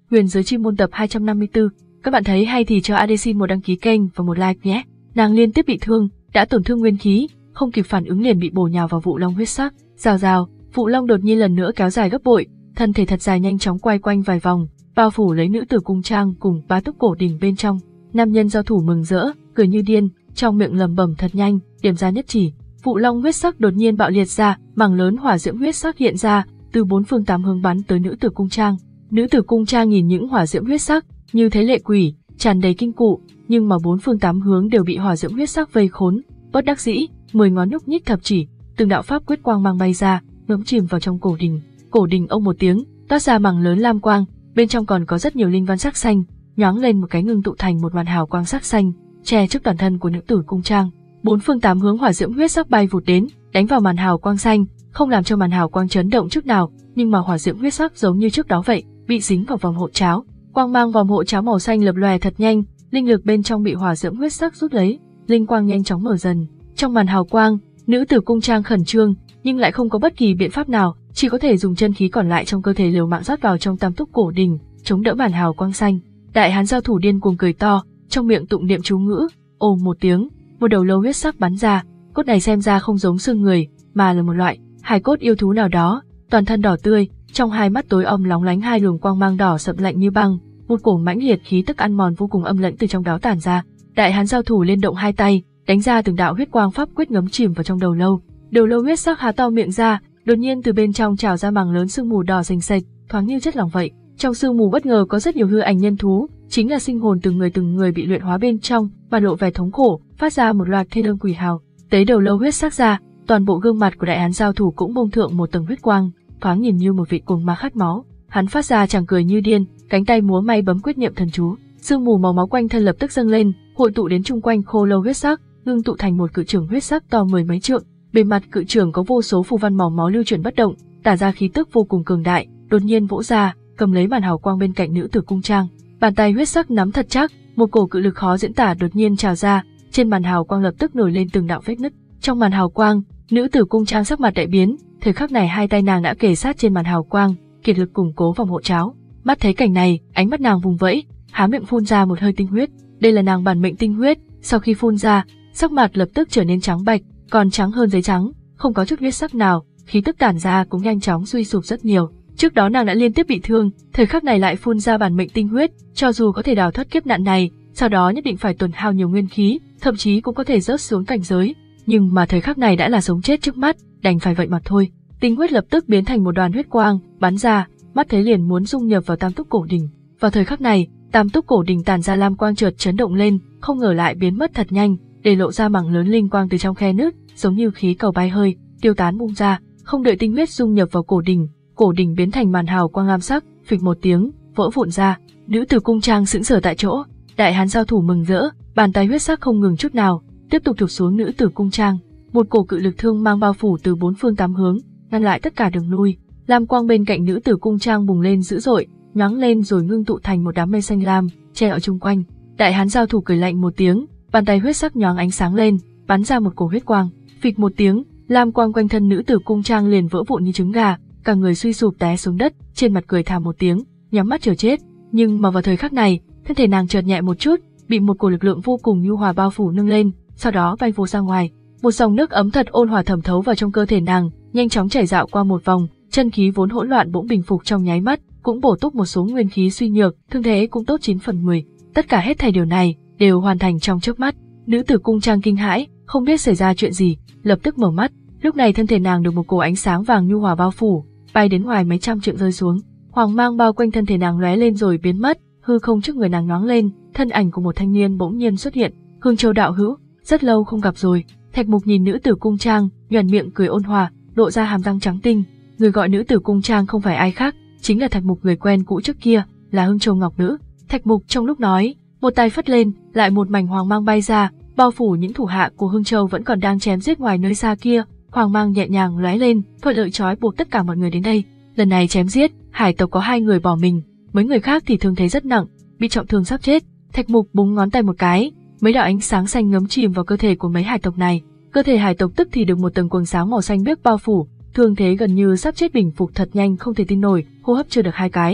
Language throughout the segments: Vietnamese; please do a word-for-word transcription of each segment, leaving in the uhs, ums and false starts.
Huyền giới chi môn tập hai trăm năm mươi tư. Các bạn thấy hay thì cho a đê xin một đăng ký kênh và một like nhé. Nàng liên tiếp bị thương, đã tổn thương nguyên khí, không kịp phản ứng liền bị bổ nhào vào vụ long huyết sắc. Rào rào, vụ long đột nhiên lần nữa kéo dài gấp bội, thân thể thật dài nhanh chóng quay quanh vài vòng, bao phủ lấy nữ tử cung trang cùng bá túc cổ đình bên trong. Nam nhân giao thủ mừng rỡ, cười như điên, trong miệng lẩm bẩm thật nhanh, điểm ra nhất chỉ. Vụ long huyết sắc đột nhiên bạo liệt ra, mảng lớn hỏa diễm huyết sắc hiện ra, từ bốn phương tám hướng bắn tới nữ tử cung trang. Nữ tử cung trang nhìn những hỏa diễm huyết sắc, như thấy lệ quỷ, tràn đầy kinh cụ, nhưng mà bốn phương tám hướng đều bị hỏa diễm huyết sắc vây khốn. Bất đắc dĩ, mười ngón nhúc nhích thập chỉ, từng đạo pháp quyết quang mang bay ra, ngấm chìm vào trong cổ đình. Cổ đình ông một tiếng, toát ra mảng lớn lam quang, bên trong còn có rất nhiều linh văn sắc xanh, nhoáng lên một cái ngưng tụ thành một màn hào quang sắc xanh, che trước toàn thân của nữ tử cung trang. Bốn phương tám hướng hỏa diễm huyết sắc bay vụt đến, đánh vào màn hào quang xanh, không làm cho màn hào quang chấn động chút nào, nhưng mà hỏa diễm huyết sắc giống như trước đó vậy, bị dính vào vòng hộ cháo. Quang mang vòng hộ cháo màu xanh lập lòe thật nhanh, linh lực bên trong bị hỏa diễm huyết sắc rút lấy, linh quang nhanh chóng mở dần. Trong màn hào quang, nữ tử cung trang khẩn trương, nhưng lại không có bất kỳ biện pháp nào, chỉ có thể dùng chân khí còn lại trong cơ thể liều mạng rót vào trong tam túc cổ đình, chống đỡ màn hào quang xanh. Đại hán giao thủ điên cuồng cười to, trong miệng tụng niệm chú ngữ, ồ một tiếng, một đầu lâu huyết sắc bắn ra, cốt này xem ra không giống xương người, mà là một loại hài cốt yêu thú nào đó, toàn thân đỏ tươi, trong hai mắt tối om lóng lánh hai luồng quang mang đỏ sậm lạnh như băng, một cổ mãnh liệt khí tức ăn mòn vô cùng âm lãnh từ trong đó tản ra. Đại hán giao thủ liên động hai tay, đánh ra từng đạo huyết quang pháp quyết ngấm chìm vào trong đầu lâu. Đầu lâu huyết sắc há to miệng ra, đột nhiên từ bên trong trào ra mảng lớn sương mù đỏ sền sệt, thoáng như chất lỏng vậy. Trong sương mù bất ngờ có rất nhiều hư ảnh nhân thú, chính là sinh hồn từng người từng người bị luyện hóa bên trong, và lộ vẻ thống khổ, phát ra một loạt thê lương quỷ hào. Tế đầu lâu huyết sắc ra, toàn bộ gương mặt của đại hán giao thủ cũng bông thượng một tầng huyết quang, thoáng nhìn như một vị cuồng ma khát máu. Hắn phát ra chàng cười như điên, cánh tay múa may bấm quyết niệm thần chú, sương mù màu máu quanh thân lập tức dâng lên, hội tụ đến chung quanh khô lâu huyết sắc, ngưng tụ thành một cự trưởng huyết sắc to mười mấy trượng. Bề mặt cự trưởng có vô số phù văn màu máu lưu chuyển bất động, tản ra khí tức vô cùng cường đại, đột nhiên vỗ ra, cầm lấy màn hào quang bên cạnh nữ tử cung trang. Bàn tay huyết sắc nắm thật chắc, một cổ cự lực khó diễn tả đột nhiên trào ra, trên màn hào quang lập tức nổi lên từng đạo vết nứt. Trong màn hào quang, nữ tử cung trang sắc mặt đại biến, thời khắc này hai tay nàng đã kề sát trên màn hào quang, kiệt lực củng cố vòng hộ cháo. Mắt thấy cảnh này, ánh mắt nàng vùng vẫy, há miệng phun ra một hơi tinh huyết. Đây là nàng bản mệnh tinh huyết, sau khi phun ra, sắc mặt lập tức trở nên trắng bạch, còn trắng hơn giấy trắng, không có chút huyết sắc nào, khí tức tản ra cũng nhanh chóng suy sụp rất nhiều. Trước đó nàng đã liên tiếp bị thương, thời khắc này lại phun ra bản mệnh tinh huyết, cho dù có thể đào thoát kiếp nạn này, sau đó nhất định phải tổn hao nhiều nguyên khí, thậm chí cũng có thể rớt xuống cảnh giới, nhưng mà thời khắc này đã là sống chết trước mắt, đành phải vậy mà thôi. Tinh huyết lập tức biến thành một đoàn huyết quang, bắn ra, mắt thấy liền muốn dung nhập vào tam túc cổ đình. Vào thời khắc này, tam túc cổ đình tản ra lam quang chợt chấn động lên, không ngờ lại biến mất thật nhanh, để lộ ra mảng lớn linh quang từ trong khe nứt, giống như khí cầu bay hơi, tiêu tán bung ra, không đợi tinh huyết dung nhập vào cổ đình, cổ đình biến thành màn hào quang lam sắc, phịch một tiếng, vỡ vụn ra. Nữ tử cung trang sững sờ tại chỗ, đại hán giao thủ mừng rỡ, bàn tay huyết sắc không ngừng chút nào, tiếp tục thụp xuống nữ tử cung trang. Một cổ cự lực thương mang bao phủ từ bốn phương tám hướng, ngăn lại tất cả đường lui. Lam quang bên cạnh nữ tử cung trang bùng lên dữ dội, nhoáng lên rồi ngưng tụ thành một đám mây xanh lam, che ở chung quanh. Đại hán giao thủ cười lạnh một tiếng, bàn tay huyết sắc nhoáng ánh sáng lên, bắn ra một cổ huyết quang, phịch một tiếng, lam quang quanh thân nữ tử cung trang liền vỡ vụn như trứng gà, cả người suy sụp té xuống đất, trên mặt cười thảm một tiếng, nhắm mắt chờ chết. Nhưng mà vào thời khắc này, thân thể nàng chợt nhẹ một chút, bị một cổ lực lượng vô cùng nhu hòa bao phủ nâng lên, sau đó bay vô ra ngoài. Một dòng nước ấm thật ôn hòa thẩm thấu vào trong cơ thể nàng, nhanh chóng chảy dạo qua một vòng, chân khí vốn hỗn loạn bỗng bình phục trong nháy mắt, cũng bổ túc một số nguyên khí suy nhược, thương thế cũng tốt chín phần mười. Tất cả hết thảy điều này đều hoàn thành trong chớp mắt. Nữ tử cung trang kinh hãi, không biết xảy ra chuyện gì, lập tức mở mắt. Lúc này thân thể nàng được một cổ ánh sáng vàng nhu hòa bao phủ, bay đến ngoài mấy trăm trượng rơi xuống. Hoàng mang bao quanh thân thể nàng lóe lên rồi biến mất, hư không trước người nàng nhoáng lên, thân ảnh của một thanh niên bỗng nhiên xuất hiện. Hương Châu đạo hữu, rất lâu không gặp rồi. Thạch Mục nhìn nữ tử cung trang, nhoẻn miệng cười ôn hòa, lộ ra hàm răng trắng tinh. Người gọi nữ tử cung trang không phải ai khác, chính là Thạch Mục người quen cũ trước kia, là Hương Châu ngọc nữ. Thạch Mục trong lúc nói, một tay phất lên, lại một mảnh hoàng mang bay ra, bao phủ những thủ hạ của Hương Châu vẫn còn đang chém giết ngoài nơi xa kia. Hoàng mang nhẹ nhàng lóe lên, thuận lợi trói buộc tất cả mọi người đến đây. Lần này chém giết, hải tộc có hai người bỏ mình, mấy người khác thì thương thế rất nặng, bị trọng thương sắp chết. Thạch Mục búng ngón tay một cái, mấy đạo ánh sáng xanh ngấm chìm vào cơ thể của mấy hải tộc này. Cơ thể hải tộc tức thì được một tầng quầng sáng màu xanh biếc bao phủ, thương thế gần như sắp chết bình phục thật nhanh không thể tin nổi, hô hấp chưa được hai cái,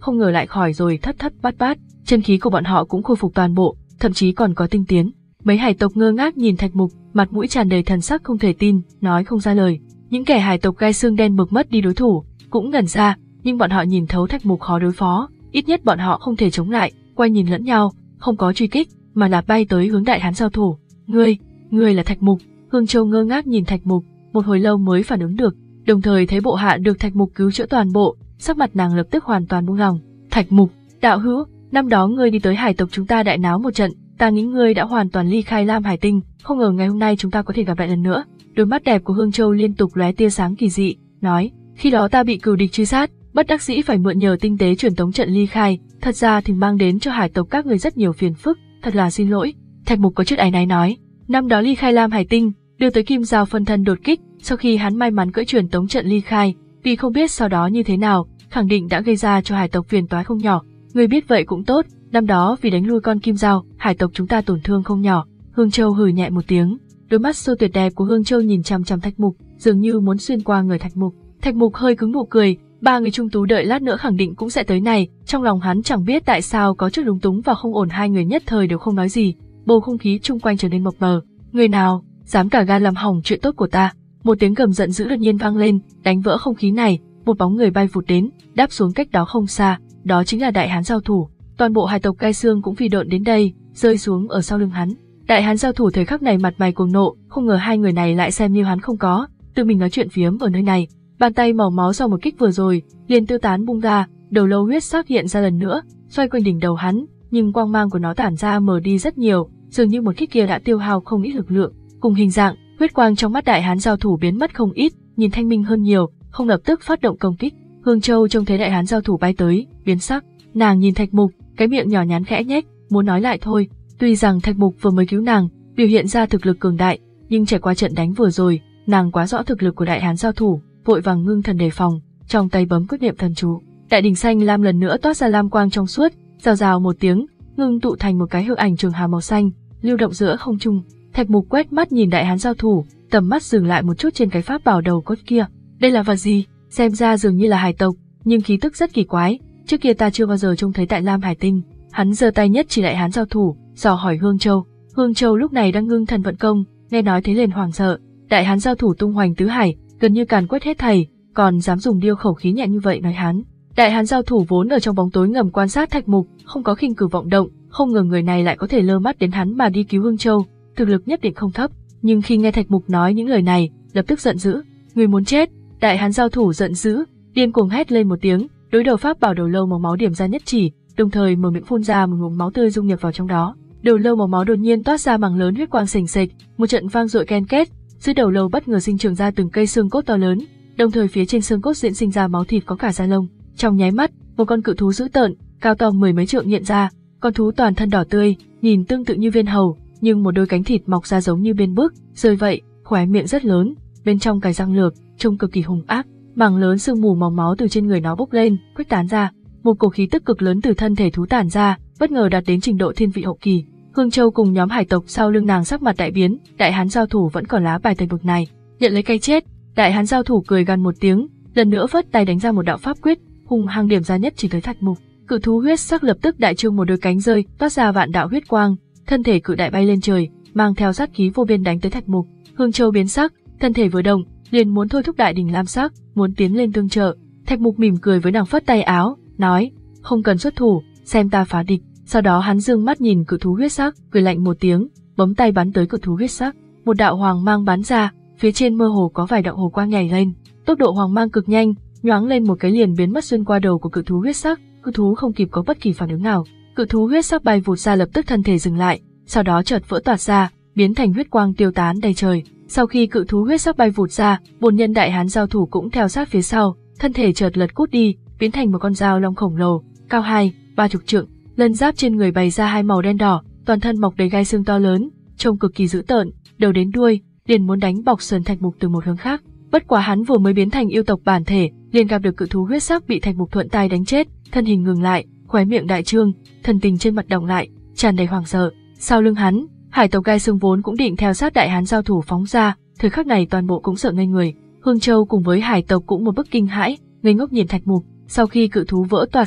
không ngờ lại khỏi rồi thất thất bát bát, chân khí của bọn họ cũng khôi phục toàn bộ, thậm chí còn có tinh tiến. Mấy hải tộc ngơ ngác nhìn Thạch Mục, mặt mũi tràn đầy thần sắc không thể tin, nói không ra lời. Những kẻ hải tộc gai xương đen bực mất đi đối thủ, cũng ngẩn ra, nhưng bọn họ nhìn thấu Thạch Mục khó đối phó, ít nhất bọn họ không thể chống lại, quay nhìn lẫn nhau, không có truy kích, mà là bay tới hướng đại hán giao thủ. Ngươi, ngươi là Thạch Mục. Hương Châu ngơ ngác nhìn Thạch Mục, một hồi lâu mới phản ứng được, đồng thời thấy bộ hạ được Thạch Mục cứu chữa toàn bộ, sắc mặt nàng lập tức hoàn toàn buông lòng. Thạch Mục, đạo hữu, năm đó ngươi đi tới hải tộc chúng ta đại náo một trận, ta nghĩ ngươi đã hoàn toàn ly khai Lam Hải Tinh, không ngờ ngày hôm nay chúng ta có thể gặp lại lần nữa. Đôi mắt đẹp của Hương Châu liên tục lóe tia sáng kỳ dị, nói, khi đó ta bị cừu địch truy sát, bất đắc dĩ phải mượn nhờ tinh tế truyền tống trận ly khai, thật ra thì mang đến cho hải tộc các người rất nhiều phiền phức, thật là xin lỗi. Thạch Mục có chút áy náy nói, năm đó ly khai Lam Hải Tinh, đưa tới Kim Giao phân thân đột kích, sau khi hắn may mắn cưỡi truyền tống trận ly khai, tuy không biết sau đó như thế nào, khẳng định đã gây ra cho hải tộc phiền toái không nhỏ. Người biết vậy cũng tốt, năm đó vì đánh lui con Kim Giao, hải tộc chúng ta tổn thương không nhỏ. Hương Châu hừ nhẹ một tiếng, đôi mắt sâu tuyệt đẹp của Hương Châu nhìn chằm chằm Thạch Mục, dường như muốn xuyên qua người Thạch Mục. Thạch Mục hơi cứng nụ cười, ba người trung tú đợi lát nữa khẳng định cũng sẽ tới này, trong lòng hắn chẳng biết tại sao có chút lúng túng và không ổn, hai người nhất thời đều không nói gì, bầu không khí chung quanh trở nên mập mờ. Người nào dám cả gan làm hỏng chuyện tốt của ta? Một tiếng gầm giận dữ đột nhiên vang lên, đánh vỡ không khí này, một bóng người bay vụt đến, đáp xuống cách đó không xa, đó chính là đại hán giao thủ. Toàn bộ hải tộc gai xương cũng phi độn đến đây, rơi xuống ở sau lưng hắn. Đại hán giao thủ thời khắc này mặt mày cuồng nộ, không ngờ hai người này lại xem như hắn không có, tự mình nói chuyện phiếm ở nơi này. Bàn tay màu máu sau một kích vừa rồi, liền tiêu tán bung ra, đầu lâu huyết sắc hiện ra lần nữa, xoay quanh đỉnh đầu hắn, nhưng quang mang của nó tản ra mờ đi rất nhiều, dường như một kích kia đã tiêu hao không ít lực lượng. Cùng hình dạng, huyết quang trong mắt đại hán giao thủ biến mất không ít, nhìn thanh minh hơn nhiều, không lập tức phát động công kích. Hương Châu trông thấy đại hán giao thủ bay tới, biến sắc, nàng nhìn Thạch Mục, cái miệng nhỏ nhắn khẽ nhếch, muốn nói lại thôi. Tuy rằng Thạch Mục vừa mới cứu nàng, biểu hiện ra thực lực cường đại, nhưng trải qua trận đánh vừa rồi, nàng quá rõ thực lực của đại hán giao thủ, vội vàng ngưng thần đề phòng, trong tay bấm quyết niệm thần chú. Đại đỉnh xanh lam lần nữa toát ra lam quang trong suốt, rào rào một tiếng, ngưng tụ thành một cái hư ảnh trường hà màu xanh, lưu động giữa không trung. Thạch Mục quét mắt nhìn đại hán giao thủ, tầm mắt dừng lại một chút trên cái pháp bảo đầu cốt kia. Đây là vật gì? Xem ra dường như là hải tộc, nhưng khí tức rất kỳ quái, trước kia ta chưa bao giờ trông thấy tại Lam Hải Tinh. Hắn giơ tay nhất chỉ đại hán giao thủ, dò hỏi Hương Châu. Hương Châu lúc này đang ngưng thần vận công, nghe nói thế liền hoảng sợ. Đại hán giao thủ tung hoành tứ hải, gần như càn quét hết thảy, còn dám dùng điêu khẩu khí nhẹ như vậy nói hắn. Đại hán giao thủ vốn ở trong bóng tối ngầm quan sát Thạch Mục, không có khinh cử vọng động, không ngờ người này lại có thể lơ mắt đến hắn mà đi cứu Hương Châu, thực lực nhất định không thấp. Nhưng khi nghe Thạch Mục nói những lời này, lập tức giận dữ, người muốn chết. Đại hán giao thủ giận dữ, điên cuồng hét lên một tiếng, đối đầu pháp bảo đầu lâu màu máu điểm ra nhất chỉ, đồng thời mở miệng phun ra một ngụm máu tươi dung nhập vào trong đó. Đầu lâu màu máu đột nhiên toát ra mảng lớn huyết quang sền sệt, một trận vang dội ken két, dưới đầu lâu bất ngờ sinh trưởng ra từng cây xương cốt to lớn, đồng thời phía trên xương cốt diễn sinh ra máu thịt có cả da lông. Trong nháy mắt, một con cự thú dữ tợn, cao to mười mấy trượng hiện ra, con thú toàn thân đỏ tươi, nhìn tương tự như viên hầu, nhưng một đôi cánh thịt mọc ra giống như biên bức, rơi vậy, khóe miệng rất lớn, bên trong cài răng lược, trông cực kỳ hung ác. Mảng lớn sương mù màu máu từ trên người nó bốc lên, khuếch tán ra, một cổ khí tức cực lớn từ thân thể thú tản ra, bất ngờ đạt đến trình độ thiên vị hậu kỳ. Hương Châu cùng nhóm hải tộc sau lưng nàng sắc mặt đại biến, đại hán giao thủ vẫn còn lá bài tẩy bực này, nhận lấy cái chết. Đại hán giao thủ cười gằn một tiếng, lần nữa vất tay đánh ra một đạo pháp quyết, hung hăng điểm ra nhất chỉ tới Thạch Mục. Cự thú huyết sắc lập tức đại trương một đôi cánh rơi, toát ra vạn đạo huyết quang, thân thể cự đại bay lên trời, mang theo sát khí vô biên đánh tới Thạch Mục. Hương Châu biến sắc, thân thể vừa động, liền muốn thôi thúc đại đỉnh lam sắc, muốn tiến lên tương trợ. Thạch Mục mỉm cười với nàng phất tay áo, nói, không cần xuất thủ, xem ta phá địch. Sau đó hắn dương mắt nhìn cự thú huyết sắc, cười lạnh một tiếng, bấm tay bắn tới cự thú huyết sắc. Một đạo hoàng mang bắn ra, phía trên mơ hồ có vài đạo hồ quang nhảy lên, tốc độ hoàng mang cực nhanh, nhoáng lên một cái liền biến mất xuyên qua đầu của cự thú huyết sắc. Cự thú không kịp có bất kỳ phản ứng nào, cự thú huyết sắc bay vụt ra lập tức thân thể dừng lại, sau đó chợt vỡ toạc ra, biến thành huyết quang tiêu tán đầy trời. Sau khi cự thú huyết sắc bay vụt ra, bổn nhân đại hán giao thủ cũng theo sát phía sau, thân thể chợt lật cút đi, biến thành một con dao long khổng lồ, cao hai, ba chục trượng, lân giáp trên người bày ra hai màu đen đỏ, toàn thân mọc đầy gai xương to lớn, trông cực kỳ dữ tợn, đầu đến đuôi, liền muốn đánh bọc sườn Thạch Mục từ một hướng khác. Bất quá hắn vừa mới biến thành yêu tộc bản thể, liền gặp được cự thú huyết sắc bị Thạch Mục thuận tay đánh chết, thân hình ngừng lại, khóe miệng đại trương, thần tình trên mặt đọng lại, tràn đầy hoảng sợ. Sau lưng hắn, hải tộc gai xương vốn cũng định theo sát đại hán giao thủ phóng ra, thời khắc này toàn bộ cũng sợ ngây người. Hương Châu cùng với hải tộc cũng một bức kinh hãi, ngây ngốc nhìn Thạch Mục. Sau khi cự thú vỡ toạc ra,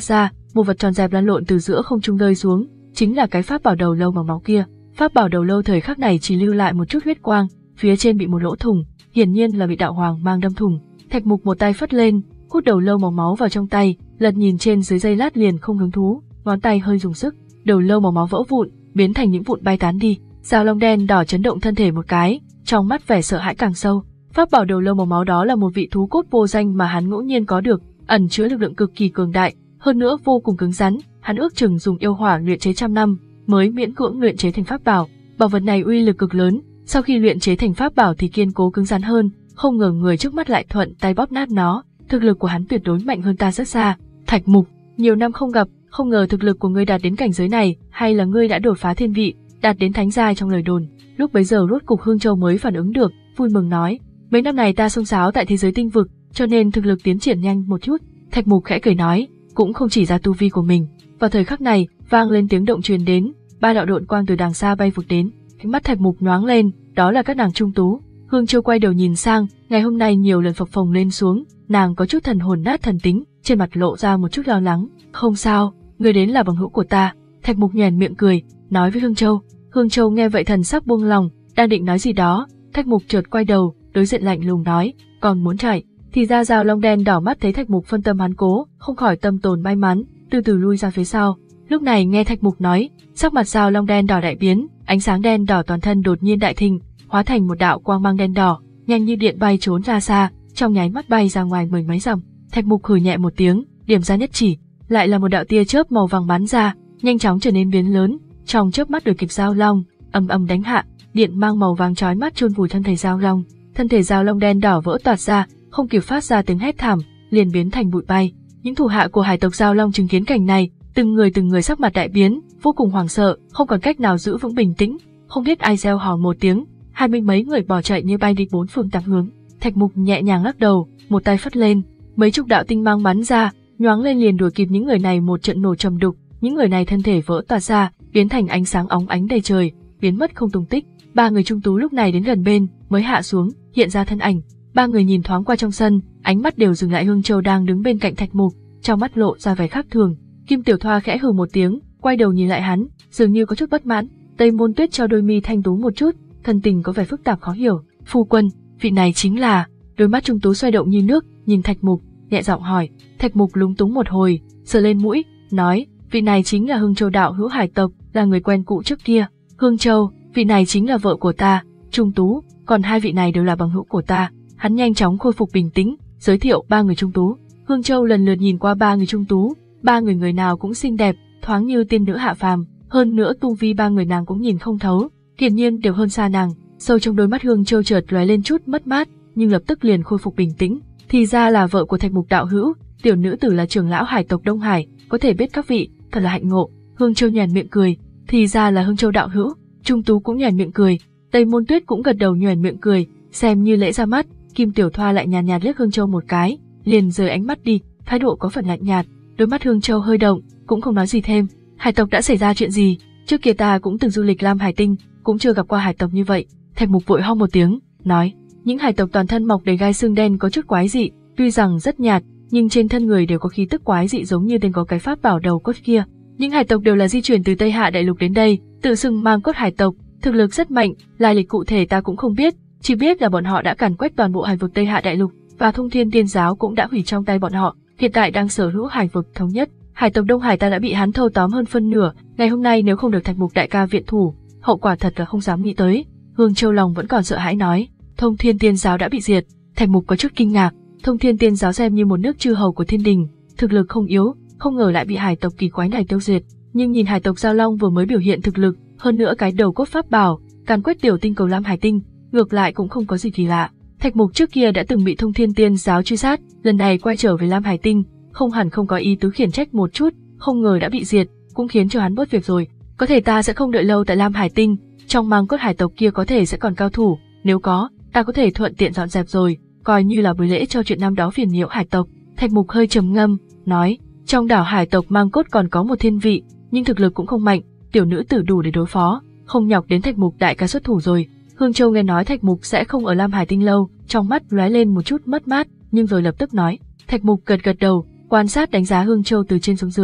một vật tròn dẹp lăn lộn từ giữa không trung rơi xuống, chính là cái pháp bảo đầu lâu màu máu kia. Pháp bảo đầu lâu thời khắc này chỉ lưu lại một chút huyết quang, phía trên bị một lỗ thủng, hiển nhiên là bị đạo hoàng mang đâm thủng. Thạch Mục một tay phất lên, hút đầu lâu màu máu vào trong tay, lật nhìn trên dưới giây lát liền không hứng thú, ngón tay hơi dùng sức, đầu lâu màu máu vỡ vụn, biến thành những vụn bay tán đi. Dao long đen đỏ chấn động thân thể một cái, trong mắt vẻ sợ hãi càng sâu. Pháp bảo đầu lâu màu máu đó là một vị thú cốt vô danh mà hắn ngẫu nhiên có được, ẩn chứa lực lượng cực kỳ cường đại, hơn nữa vô cùng cứng rắn, hắn ước chừng dùng yêu hỏa luyện chế trăm năm mới miễn cưỡng luyện chế thành pháp bảo. Bảo vật này uy lực cực lớn, sau khi luyện chế thành pháp bảo thì kiên cố cứng rắn hơn, không ngờ người trước mắt lại thuận tay bóp nát nó, thực lực của hắn tuyệt đối mạnh hơn ta rất xa. Thạch Mục, nhiều năm không gặp, không ngờ thực lực của ngươi đạt đến cảnh giới này, hay là ngươi đã đột phá thiên vị, đạt đến thánh giai trong lời đồn. Lúc bấy giờ rốt cục Hương Châu mới phản ứng được, vui mừng nói, mấy năm này ta xông xáo tại thế giới tinh vực, cho nên thực lực tiến triển nhanh một chút. Thạch Mục khẽ cười nói, cũng không chỉ ra tu vi của mình. Vào thời khắc này, vang lên tiếng động truyền đến, ba đạo độn quang từ đàng xa bay vụt đến, ánh mắt Thạch Mục nhoáng lên, đó là các nàng trung tú. Hương Châu quay đầu nhìn sang, ngày hôm nay nhiều lần phập phồng lên xuống, nàng có chút thần hồn nát thần tính, trên mặt lộ ra một chút lo lắng. Không sao, người đến là bằng hữu của ta. Thạch Mục nhoẻn miệng cười, nói với Hương Châu. Hương Châu nghe vậy thần sắc buông lòng, đang định nói gì đó, Thạch Mục chợt quay đầu, đối diện lạnh lùng nói, còn muốn chạy. Thì ra Dao long đen đỏ mắt thấy Thạch Mục phân tâm hắn cố, không khỏi tâm tồn may mắn, từ từ lui ra phía sau. Lúc này nghe Thạch Mục nói, sắc mặt Dao long đen đỏ đại biến, ánh sáng đen đỏ toàn thân đột nhiên đại thịnh, hóa thành một đạo quang mang đen đỏ, nhanh như điện bay trốn ra xa, trong nháy mắt bay ra ngoài mười mấy dặm. Thạch Mục hừ nhẹ một tiếng, điểm ra nhất chỉ, lại là một đạo tia chớp màu vàng bắn ra, nhanh chóng trở nên biến lớn, trong chớp mắt đuổi kịp Dao long, ầm ầm đánh hạ, điện mang màu vàng chói mắt chôn vùi thân thể Dao long, thân thể Dao long đen đỏ vỡ toạc ra, không kịp phát ra tiếng hét thảm, liền biến thành bụi bay. Những thủ hạ của hải tộc Dao long chứng kiến cảnh này, từng người từng người sắc mặt đại biến, vô cùng hoảng sợ, không còn cách nào giữ vững bình tĩnh, không biết ai reo hò một tiếng, hai mươi mấy người bỏ chạy như bay đi bốn phương tám hướng. Thạch Mục nhẹ nhàng lắc đầu, một tay phất lên, mấy chục đạo tinh mang bắn ra, nhoáng lên liền đuổi kịp những người này một trận nổ trầm đục, những người này thân thể vỡ toạc ra, biến thành ánh sáng óng ánh đầy trời, biến mất không tung tích. Ba người trung tú lúc này đến gần bên, mới hạ xuống, hiện ra thân ảnh. Ba người nhìn thoáng qua trong sân, ánh mắt đều dừng lại Hương Châu đang đứng bên cạnh Thạch Mục, trong mắt lộ ra vẻ khác thường. Kim Tiểu Thoa khẽ hừ một tiếng, quay đầu nhìn lại hắn, dường như có chút bất mãn. Tây Môn Tuyết cho đôi mi thanh tú một chút, thân tình có vẻ phức tạp khó hiểu. Phu quân, vị này chính là? Đôi mắt trung tú xoay động như nước, nhìn Thạch Mục, nhẹ giọng hỏi. Thạch Mục lúng túng một hồi, sờ lên mũi, nói, vị này chính là Hương Châu đạo hữu hải tộc, là người quen cũ trước kia. Hương Châu, vị này chính là vợ của ta. Trung tú, còn hai vị này đều là bằng hữu của ta. Hắn nhanh chóng khôi phục bình tĩnh, giới thiệu ba người trung tú. Hương Châu lần lượt nhìn qua ba người trung tú, ba người người nào cũng xinh đẹp, thoáng như tiên nữ hạ phàm, hơn nữa tu vi ba người nàng cũng nhìn không thấu, hiển nhiên đều hơn xa nàng. Sâu trong đôi mắt Hương Châu chợt lóe lên chút mất mát, nhưng lập tức liền khôi phục bình tĩnh. Thì ra là vợ của Thạch Mục đạo hữu, tiểu nữ tử là trưởng lão hải tộc Đông Hải, có thể biết các vị, thật là hạnh ngộ. Hương Châu nhoẻn miệng cười, thì ra là Hương Châu đạo hữu. Trung tú cũng nhoẻn miệng cười, Tây Môn Tuyết cũng gật đầu nhoẻn miệng cười, xem như lễ ra mắt. Kim Tiểu Thoa lại nhàn nhạt liếc Hương Châu một cái, liền rời ánh mắt đi, thái độ có phần lạnh nhạt. Đôi mắt Hương Châu hơi động, cũng không nói gì thêm. Hải tộc đã xảy ra chuyện gì? Trước kia ta cũng từng du lịch Lam Hải Tinh, cũng chưa gặp qua hải tộc như vậy. Thạch Mục vội ho một tiếng, nói, những hải tộc toàn thân mọc đầy gai xương đen có chút quái dị, tuy rằng rất nhạt, nhưng trên thân người đều có khí tức quái dị giống như tên có cái pháp bảo đầu cốt kia. Những hải tộc đều là di chuyển từ Tây Hạ Đại Lục đến đây, tự xưng mang cốt hải tộc, thực lực rất mạnh, lai lịch cụ thể ta cũng không biết, chỉ biết là bọn họ đã càn quét toàn bộ hải vực Tây Hạ Đại Lục, và Thông Thiên Tiên Giáo cũng đã hủy trong tay bọn họ, hiện tại đang sở hữu hải vực thống nhất. Hải tộc Đông Hải ta đã bị hắn thâu tóm hơn phân nửa, ngày hôm nay nếu không được Thạch Mục đại ca viện thủ, hậu quả thật là không dám nghĩ tới. Hương Châu lòng vẫn còn sợ hãi nói, Thông Thiên Tiên Giáo đã bị diệt. Thạch Mục có chút kinh ngạc, Thông Thiên Tiên Giáo xem như một nước chư hầu của thiên đình, thực lực không yếu, không ngờ lại bị hải tộc kỳ quái này tiêu diệt. Nhưng nhìn hải tộc Giao Long vừa mới biểu hiện thực lực, hơn nữa cái đầu cốt pháp bảo, càn quét tiểu tinh cầu Lam Hải Tinh, ngược lại cũng không có gì kỳ lạ. Thạch Mục trước kia đã từng bị Thông Thiên Tiên Giáo truy sát, lần này quay trở về Lam Hải Tinh, không hẳn không có ý tứ khiển trách một chút, không ngờ đã bị diệt, cũng khiến cho hắn bớt việc rồi. Có thể ta sẽ không đợi lâu tại Lam Hải Tinh, trong mang cốt hải tộc kia có thể sẽ còn cao thủ, nếu có, ta có thể thuận tiện dọn dẹp rồi, coi như là buổi lễ cho chuyện năm đó phiền nhiễu hải tộc. Thạch Mục hơi trầm ngâm, nói, trong đảo hải tộc mang cốt còn có một thiên vị, nhưng thực lực cũng không mạnh, tiểu nữ tử đủ để đối phó, không nhọc đến Thạch Mục đại ca xuất thủ rồi. Hương Châu nghe nói Thạch Mục sẽ không ở Lam Hải Tinh lâu, trong mắt lóe lên một chút mất mát, nhưng rồi lập tức nói. Thạch Mục gật gật đầu, quan sát đánh giá Hương Châu từ trên xuống dưới.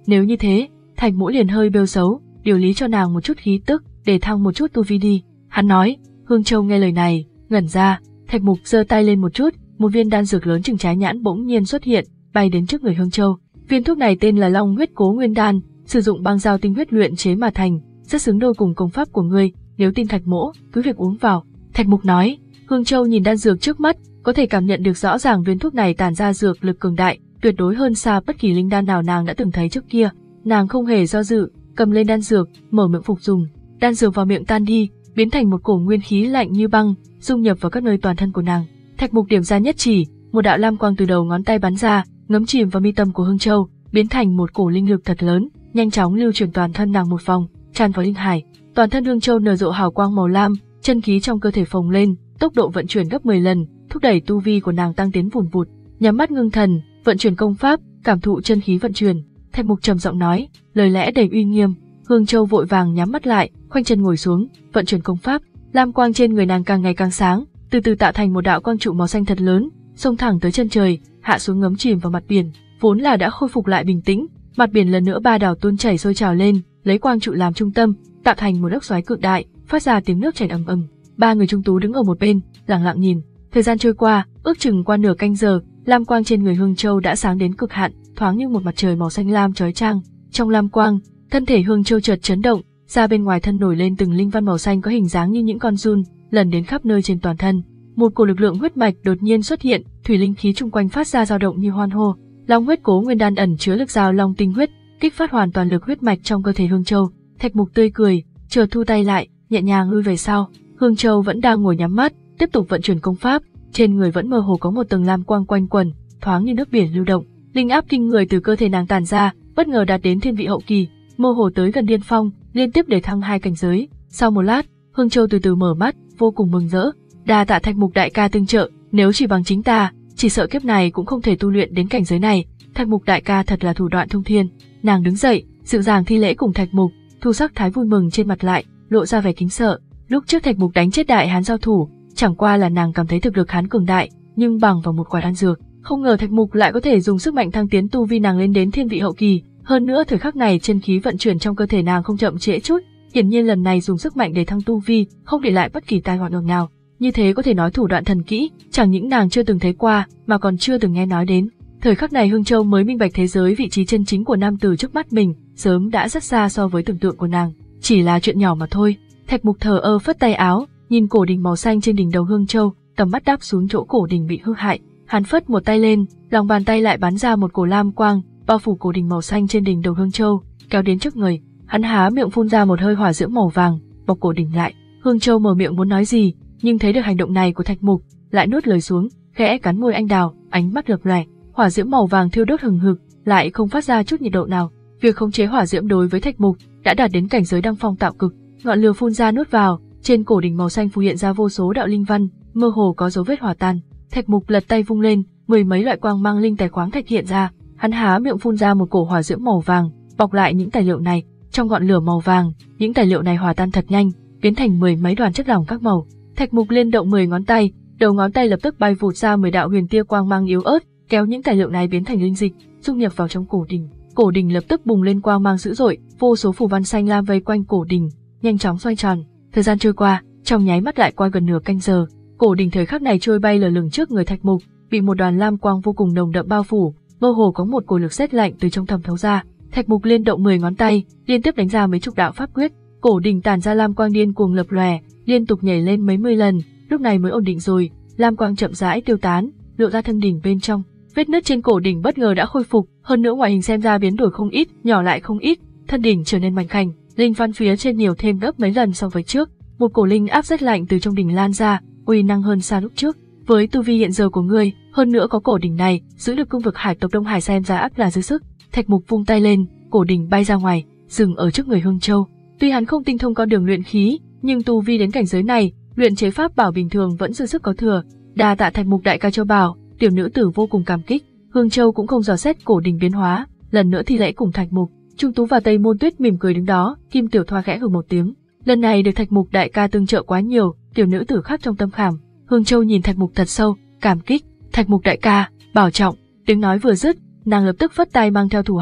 Nếu như thế, Thạch Mỗ liền hơi bêu xấu, điều lý cho nàng một chút khí tức, để thăng một chút tu vi đi. Hắn nói. Hương Châu nghe lời này, ngẩn ra. Thạch Mục giơ tay lên một chút, một viên đan dược lớn chừng trái nhãn bỗng nhiên xuất hiện, bay đến trước người Hương Châu. Viên thuốc này tên là Long Huyết Cố Nguyên Đan, sử dụng băng giao tinh huyết luyện chế mà thành, rất xứng đôi cùng công pháp của ngươi, nếu tin Thạch Mỗ, cứ việc uống vào. Thạch Mục nói. Hương Châu nhìn đan dược trước mắt, có thể cảm nhận được rõ ràng viên thuốc này tản ra dược lực cường đại, tuyệt đối hơn xa bất kỳ linh đan nào nàng đã từng thấy trước kia. Nàng không hề do dự, cầm lên đan dược, mở miệng phục dùng. Đan dược vào miệng tan đi, biến thành một cổ nguyên khí lạnh như băng, dung nhập vào các nơi toàn thân của nàng. Thạch Mục điểm ra nhất chỉ, một đạo lam quang từ đầu ngón tay bắn ra, ngấm chìm vào mi tâm của Hương Châu, biến thành một cổ linh lực thật lớn, nhanh chóng lưu chuyển toàn thân nàng một vòng, tràn vào linh hải. Toàn thân Hương Châu nở rộ hào quang màu lam, chân khí trong cơ thể phồng lên, tốc độ vận chuyển gấp mười lần, thúc đẩy tu vi của nàng tăng tiến vùn vụt. Nhắm mắt ngưng thần, vận chuyển công pháp, cảm thụ chân khí vận chuyển. Thạch Mục trầm giọng nói, lời lẽ đầy uy nghiêm. Hương Châu vội vàng nhắm mắt lại, khoanh chân ngồi xuống, vận chuyển công pháp. Lam quang trên người nàng càng ngày càng sáng, từ từ tạo thành một đạo quang trụ màu xanh thật lớn, xông thẳng tới chân trời, hạ xuống ngấm chìm vào mặt biển. Vốn là đã khôi phục lại bình tĩnh, mặt biển lần nữa ba đảo tuôn chảy sôi trào lên, lấy quang trụ làm trung tâm, tạo thành một lốc xoáy cực đại, phát ra tiếng nước chảy ầm ầm. Ba người trung tú đứng ở một bên, lặng lặng nhìn. Thời gian trôi qua, ước chừng qua nửa canh giờ, lam quang trên người Hương Châu đã sáng đến cực hạn, thoáng như một mặt trời màu xanh lam chói chang. Trong lam quang, thân thể Hương Châu chợt chấn động, ra bên ngoài thân nổi lên từng linh văn màu xanh có hình dáng như những con giun, lần đến khắp nơi trên toàn thân. Một cổ lực lượng huyết mạch đột nhiên xuất hiện, thủy linh khí chung quanh phát ra dao động như hoan hô. Long Huyết Cố Nguyên Đan ẩn chứa lực giao long tinh huyết, kích phát hoàn toàn lực huyết mạch trong cơ thể Hương Châu. Thạch Mục tươi cười, chợt thu tay lại, nhẹ nhàng lui về sau. Hương Châu vẫn đang ngồi nhắm mắt, tiếp tục vận chuyển công pháp, trên người vẫn mơ hồ có một tầng lam quang quanh quẩn, thoáng như nước biển lưu động. Linh áp kinh người từ cơ thể nàng tản ra, bất ngờ đạt đến thiên vị hậu kỳ, mơ hồ tới gần điên phong, liên tiếp để thăng hai cảnh giới. Sau một lát, Hương Châu từ từ mở mắt, vô cùng mừng rỡ. Đa tạ Thạch Mục đại ca tương trợ, nếu chỉ bằng chính ta, chỉ sợ kiếp này cũng không thể tu luyện đến cảnh giới này. Thạch Mục đại ca thật là thủ đoạn thông thiên. Nàng đứng dậy, dịu dàng thi lễ cùng Thạch Mục, thu sắc thái vui mừng trên mặt lại, lộ ra vẻ kính sợ. Lúc trước Thạch Mục đánh chết đại hán giao thủ, chẳng qua là nàng cảm thấy thực lực hắn cường đại, nhưng bằng vào một quả đan dược, không ngờ Thạch Mục lại có thể dùng sức mạnh thăng tiến tu vi nàng lên đến thiên vị hậu kỳ. Hơn nữa thời khắc này chân khí vận chuyển trong cơ thể nàng không chậm trễ chút, hiển nhiên lần này dùng sức mạnh để thăng tu vi, không để lại bất kỳ tai họa nào. Như thế có thể nói thủ đoạn thần kỹ, chẳng những nàng chưa từng thấy qua, mà còn chưa từng nghe nói đến. Thời khắc này Hương Châu mới minh bạch thế giới vị trí chân chính của nam tử trước mắt mình, sớm đã rất xa so với tưởng tượng của nàng, chỉ là chuyện nhỏ mà thôi. Thạch Mục thờ ơ phất tay áo, nhìn cổ đình màu xanh trên đỉnh đầu Hương Châu, tầm mắt đáp xuống chỗ cổ đình bị hư hại. Hắn phất một tay lên, lòng bàn tay lại bắn ra một cổ lam quang, bao phủ cổ đình màu xanh trên đỉnh đầu Hương Châu, kéo đến trước người. Hắn há miệng phun ra một hơi hỏa diễm màu vàng, bọc cổ đình lại. Hương Châu mở miệng muốn nói gì, nhưng thấy được hành động này của Thạch Mục, lại nuốt lời xuống, khẽ cắn môi anh đào, ánh mắt lập lòe. Hỏa diễm màu vàng thiêu đốt hừng hực, lại không phát ra chút nhiệt độ nào. Việc khống chế hỏa diễm đối với Thạch Mục đã đạt đến cảnh giới đăng phong tạo cực. Ngọn lửa phun ra nuốt vào, trên cổ đỉnh màu xanh phù hiện ra vô số đạo linh văn, mơ hồ có dấu vết hỏa tan. Thạch Mục lật tay vung lên, mười mấy loại quang mang linh tài khoáng thạch hiện ra. Hắn há miệng phun ra một cổ hỏa diễm màu vàng, bọc lại những tài liệu này. Trong ngọn lửa màu vàng, những tài liệu này hòa tan thật nhanh, biến thành mười mấy đoàn chất lỏng các màu. Thạch Mục liên động mười ngón tay, đầu ngón tay lập tức bay vụt ra mười đạo huyền tia quang mang yếu ớt, kéo những tài liệu này biến thành linh dịch, dung nhập vào trong cổ đình. Cổ đình lập tức bùng lên quang mang dữ dội, vô số phù văn xanh lam vây quanh cổ đình, nhanh chóng xoay tròn. Thời gian trôi qua, trong nháy mắt lại qua gần nửa canh giờ. Cổ đình thời khắc này trôi bay lờ lửng trước người Thạch Mục, bị một đoàn lam quang vô cùng nồng đậm bao phủ, mơ hồ có một cổ lực sét lạnh từ trong thẩm thấu ra. Thạch Mục liên động mười ngón tay, liên tiếp đánh ra mấy chục đạo pháp quyết, cổ đình tản ra lam quang điên cuồng lập lòe, liên tục nhảy lên mấy mươi lần, lúc này mới ổn định rồi. Lam quang chậm rãi tiêu tán, lộ ra thân đỉnh bên trong. Vết nứt trên cổ đỉnh bất ngờ đã khôi phục, hơn nữa ngoại hình xem ra biến đổi không ít, nhỏ lại không ít, thân đỉnh trở nên mảnh khảnh, linh văn phía trên nhiều thêm gấp mấy lần so với trước. Một cổ linh áp rất lạnh từ trong đỉnh lan ra, uy năng hơn xa lúc trước. Với tu vi hiện giờ của ngươi, hơn nữa có cổ đỉnh này, giữ được cương vực hải tộc Đông Hải xem ra ắt là dư sức. Thạch Mục vung tay lên, cổ đỉnh bay ra ngoài, dừng ở trước người Hương Châu. Tuy hắn không tinh thông con đường luyện khí, nhưng tu vi đến cảnh giới này, luyện chế pháp bảo bình thường vẫn dư sức có thừa. Đa tạ Thạch Mục đại ca cho bảo, tiểu nữ tử vô cùng cảm kích. Hương Châu cũng không dò xét cổ đình biến hóa, lần nữa thi lễ cùng Thạch Mục. Trung Tú và Tây Môn Tuyết mỉm cười đứng đó, Kim Tiểu Thoa khẽ hừ một tiếng. Lần này được Thạch Mục đại ca tương trợ quá nhiều, tiểu nữ tử khắc trong tâm khảm. Hương Châu nhìn Thạch Mục thật sâu, cảm kích. Thạch Mục đại ca, bảo trọng. Tiếng nói vừa dứt, nàng lập tức phất tay mang theo thủ hạ,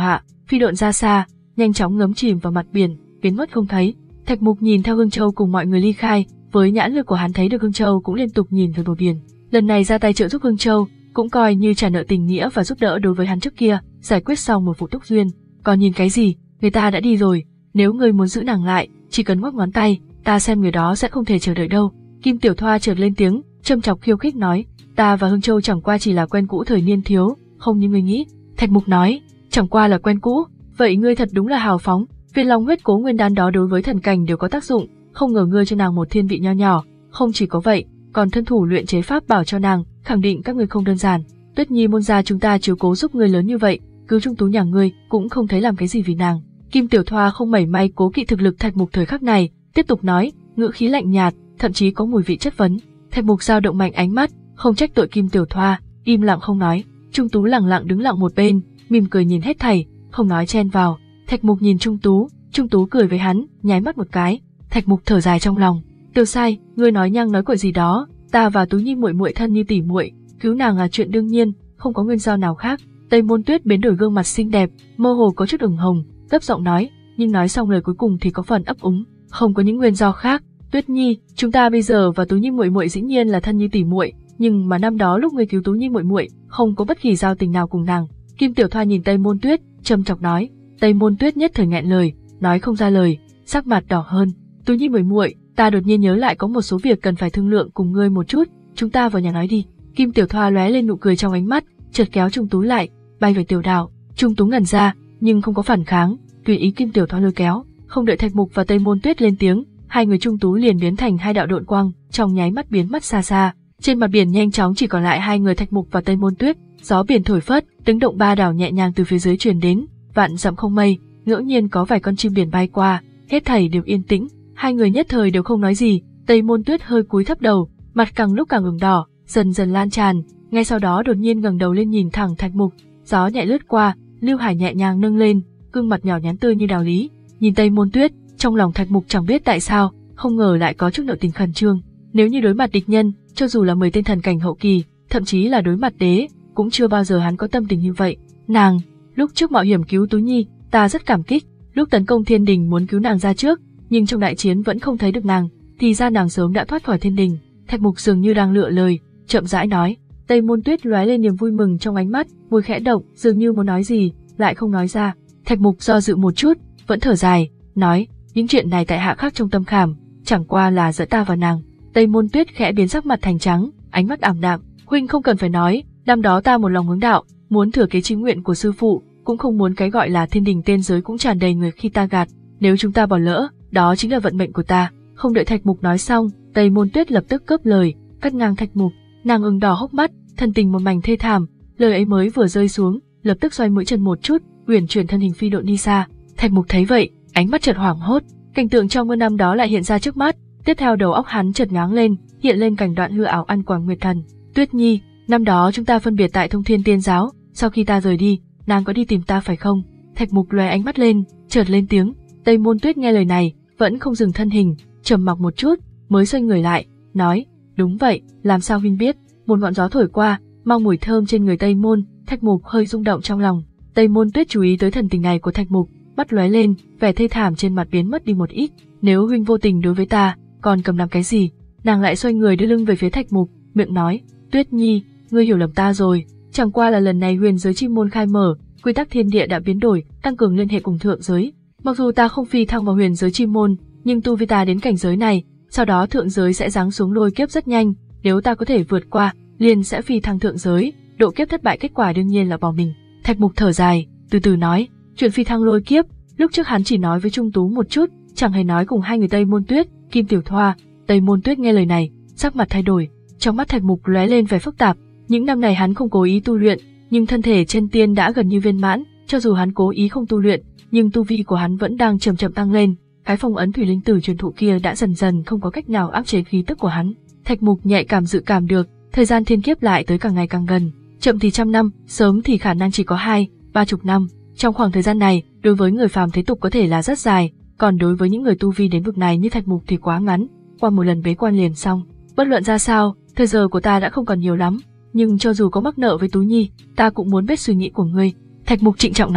phi độn ra xa, nhanh chóng ngấm chìm vào mặt biển, biến mất không thấy. Thạch Mục nhìn theo Hương Châu cùng mọi người ly khai, với nhãn lực của hắn thấy được Hương Châu cũng liên tục nhìn về bờ biển. Lần này ra tay trợ giúp Hương Châu, cũng coi như trả nợ tình nghĩa và giúp đỡ đối với hắn trước kia, giải quyết xong một vụ túc duyên. Còn nhìn cái gì, người ta đã đi rồi, nếu ngươi muốn giữ nàng lại, chỉ cần ngoắc ngón tay, ta xem người đó sẽ không thể chờ đợi đâu. Kim Tiểu Thoa chợt lên tiếng, châm chọc khiêu khích nói, ta và Hương Châu chẳng qua chỉ là quen cũ thời niên thiếu, không như ngươi nghĩ. Thạch Mục nói, chẳng qua là quen cũ, vậy ngươi thật đúng là hào phóng, viên long huyết cố nguyên đan đó đối với thần cảnh đều có tác dụng, không ngờ ngươi cho nàng một thiên vị nho nhỏ, không chỉ có vậy, còn thân thủ luyện chế pháp bảo cho nàng, khẳng định các ngươi không đơn giản. Tuyết Nhi môn gia chúng ta chiếu cố giúp ngươi lớn như vậy, cứu Trung Tú nhà ngươi cũng không thấy làm cái gì vì nàng. Kim Tiểu Thoa không mảy may cố kỵ thực lực Thạch Mục thời khắc này, tiếp tục nói, ngữ khí lạnh nhạt, thậm chí có mùi vị chất vấn. Thạch Mục dao động mạnh ánh mắt, không trách tội Kim Tiểu Thoa, im lặng không nói. Trung Tú lặng lặng đứng lặng một bên, mỉm cười nhìn hết thảy, không nói chen vào. Thạch Mục nhìn Trung Tú, Trung Tú cười với hắn, nháy mắt một cái. Thạch Mục thở dài trong lòng, Tiểu Sai, ngươi nói nhăng nói cuội gì đó, ta và Tú Nhi muội muội thân như tỉ muội, cứu nàng là chuyện đương nhiên, không có nguyên do nào khác. Tây Môn Tuyết biến đổi gương mặt xinh đẹp, mơ hồ có chút ửng hồng, gấp giọng nói, nhưng nói xong lời cuối cùng thì có phần ấp úng, không có những nguyên do khác. Tuyết Nhi, chúng ta bây giờ và Tú Nhi muội muội dĩ nhiên là thân như tỉ muội, nhưng mà năm đó lúc ngươi cứu Tú Nhi muội muội, không có bất kỳ giao tình nào cùng nàng. Kim Tiểu Thoa nhìn Tây Môn Tuyết, trầm trọng nói. Tây Môn Tuyết nhất thời nghẹn lời, nói không ra lời, sắc mặt đỏ hơn. Tú Nhi muội muội, ta đột nhiên nhớ lại có một số việc cần phải thương lượng cùng ngươi một chút, chúng ta vào nhà nói đi. Kim Tiểu Thoa lóe lên nụ cười trong ánh mắt, chợt kéo Trung Tú lại, bay về tiểu đảo. Trung Tú ngẩn ra, nhưng không có phản kháng, tùy ý Kim Tiểu Thoa lôi kéo. Không đợi Thạch Mục và Tây Môn Tuyết lên tiếng, hai người Trung Tú liền biến thành hai đạo độn quang, trong nháy mắt biến mất xa xa. Trên mặt biển nhanh chóng chỉ còn lại hai người Thạch Mục và Tây Môn Tuyết. Gió biển thổi phất, tiếng động ba đảo nhẹ nhàng từ phía dưới truyền đến, vạn dặm không mây, ngẫu nhiên có vài con chim biển bay qua, hết thảy đều yên tĩnh. Hai người nhất thời đều không nói gì. Tây Môn Tuyết hơi cúi thấp đầu, mặt càng lúc càng ửng đỏ, dần dần lan tràn. Ngay sau đó đột nhiên ngẩng đầu lên nhìn thẳng Thạch Mục, gió nhẹ lướt qua, Lưu Hải nhẹ nhàng nâng lên, gương mặt nhỏ nhắn tươi như đào lý. Nhìn Tây Môn Tuyết, trong lòng Thạch Mục chẳng biết tại sao, không ngờ lại có chút nội tình khẩn trương. Nếu như đối mặt địch nhân, cho dù là mười tên thần cảnh hậu kỳ, thậm chí là đối mặt đế, cũng chưa bao giờ hắn có tâm tình như vậy. Nàng, lúc trước mạo hiểm cứu Tú Nhi, ta rất cảm kích. Lúc tấn công Thiên Đình muốn cứu nàng ra trước, nhưng trong đại chiến vẫn không thấy được nàng, thì ra nàng sớm đã thoát khỏi Thiên Đình. Thạch Mục dường như đang lựa lời, chậm rãi nói. Tây Môn Tuyết lóe lên niềm vui mừng trong ánh mắt, môi khẽ động, dường như muốn nói gì, lại không nói ra. Thạch Mục do dự một chút, vẫn thở dài, nói, những chuyện này tại hạ khắc trong tâm khảm, chẳng qua là giữa ta và nàng. Tây Môn Tuyết khẽ biến sắc mặt thành trắng, ánh mắt ảm đạm. Huynh không cần phải nói, năm đó ta một lòng hướng đạo, muốn thừa kế chí nguyện của sư phụ, cũng không muốn cái gọi là Thiên Đình tên giới cũng tràn đầy người khi ta gạt. Nếu chúng ta bỏ lỡ, đó chính là vận mệnh của ta. Không đợi Thạch Mục nói xong, Tây Môn Tuyết lập tức cướp lời, cắt ngang Thạch Mục. Nàng ửng đỏ hốc mắt, thân tình một mảnh thê thảm. Lời ấy mới vừa rơi xuống, lập tức xoay mũi chân một chút, uyển chuyển thân hình phi độn đi xa. Thạch Mục thấy vậy, ánh mắt chợt hoảng hốt, cảnh tượng trong mưa năm đó lại hiện ra trước mắt. Tiếp theo đầu óc hắn chợt ngáng lên, hiện lên cảnh đoạn hư ảo ăn quàng nguyệt thần. Tuyết Nhi, năm đó chúng ta phân biệt tại Thông Thiên Tiên Giáo, sau khi ta rời đi, nàng có đi tìm ta phải không? Thạch Mục lóe ánh mắt lên, chợt lên tiếng. Tây Môn Tuyết nghe lời này, vẫn không dừng thân hình, trầm mặc một chút, mới xoay người lại, nói, đúng vậy, làm sao huynh biết? Một ngọn gió thổi qua, mang mùi thơm trên người Tây Môn. Thạch Mục hơi rung động trong lòng. Tây Môn Tuyết chú ý tới thần tình này của Thạch Mục, mắt lóe lên, vẻ thê thảm trên mặt biến mất đi một ít. Nếu huynh vô tình đối với ta, còn cầm làm cái gì? Nàng lại xoay người đưa lưng về phía Thạch Mục, miệng nói, Tuyết Nhi, ngươi hiểu lầm ta rồi, chẳng qua là lần này huyền giới chi môn khai mở, quy tắc thiên địa đã biến đổi, tăng cường liên hệ cùng thượng giới. Mặc dù ta không phi thăng vào huyền giới chi môn, nhưng tu vi ta đến cảnh giới này, sau đó thượng giới sẽ giáng xuống lôi kiếp rất nhanh, nếu ta có thể vượt qua, liền sẽ phi thăng thượng giới, độ kiếp thất bại kết quả đương nhiên là bỏ mình. Thạch Mục thở dài, từ từ nói, chuyện phi thăng lôi kiếp, lúc trước hắn chỉ nói với Trung Tú một chút, chẳng hề nói cùng hai người Tây Môn Tuyết, Kim Tiểu Thoa. Tây Môn Tuyết nghe lời này, sắc mặt thay đổi, trong mắt Thạch Mục lóe lên vẻ phức tạp. Những năm này hắn không cố ý tu luyện, nhưng thân thể chân tiên đã gần như viên mãn, cho dù hắn cố ý không tu luyện, nhưng tu vi của hắn vẫn đang chậm chậm tăng lên. Cái phong ấn thủy linh tử truyền thụ kia đã dần dần không có cách nào áp chế khí tức của hắn. Thạch Mục nhạy cảm dự cảm được, thời gian thiên kiếp lại tới càng ngày càng gần, chậm thì trăm năm, sớm thì khả năng chỉ có hai, ba chục năm. Trong khoảng thời gian này, đối với người phàm thế tục có thể là rất dài, còn đối với những người tu vi đến vực này như Thạch Mục thì quá ngắn, qua một lần bế quan liền xong. Bất luận ra sao, thời giờ của ta đã không còn nhiều lắm, nhưng cho dù có mắc nợ với Tú Nhi, ta cũng muốn biết suy nghĩ của ngươi. Thạch Mục trịnh trọng nói.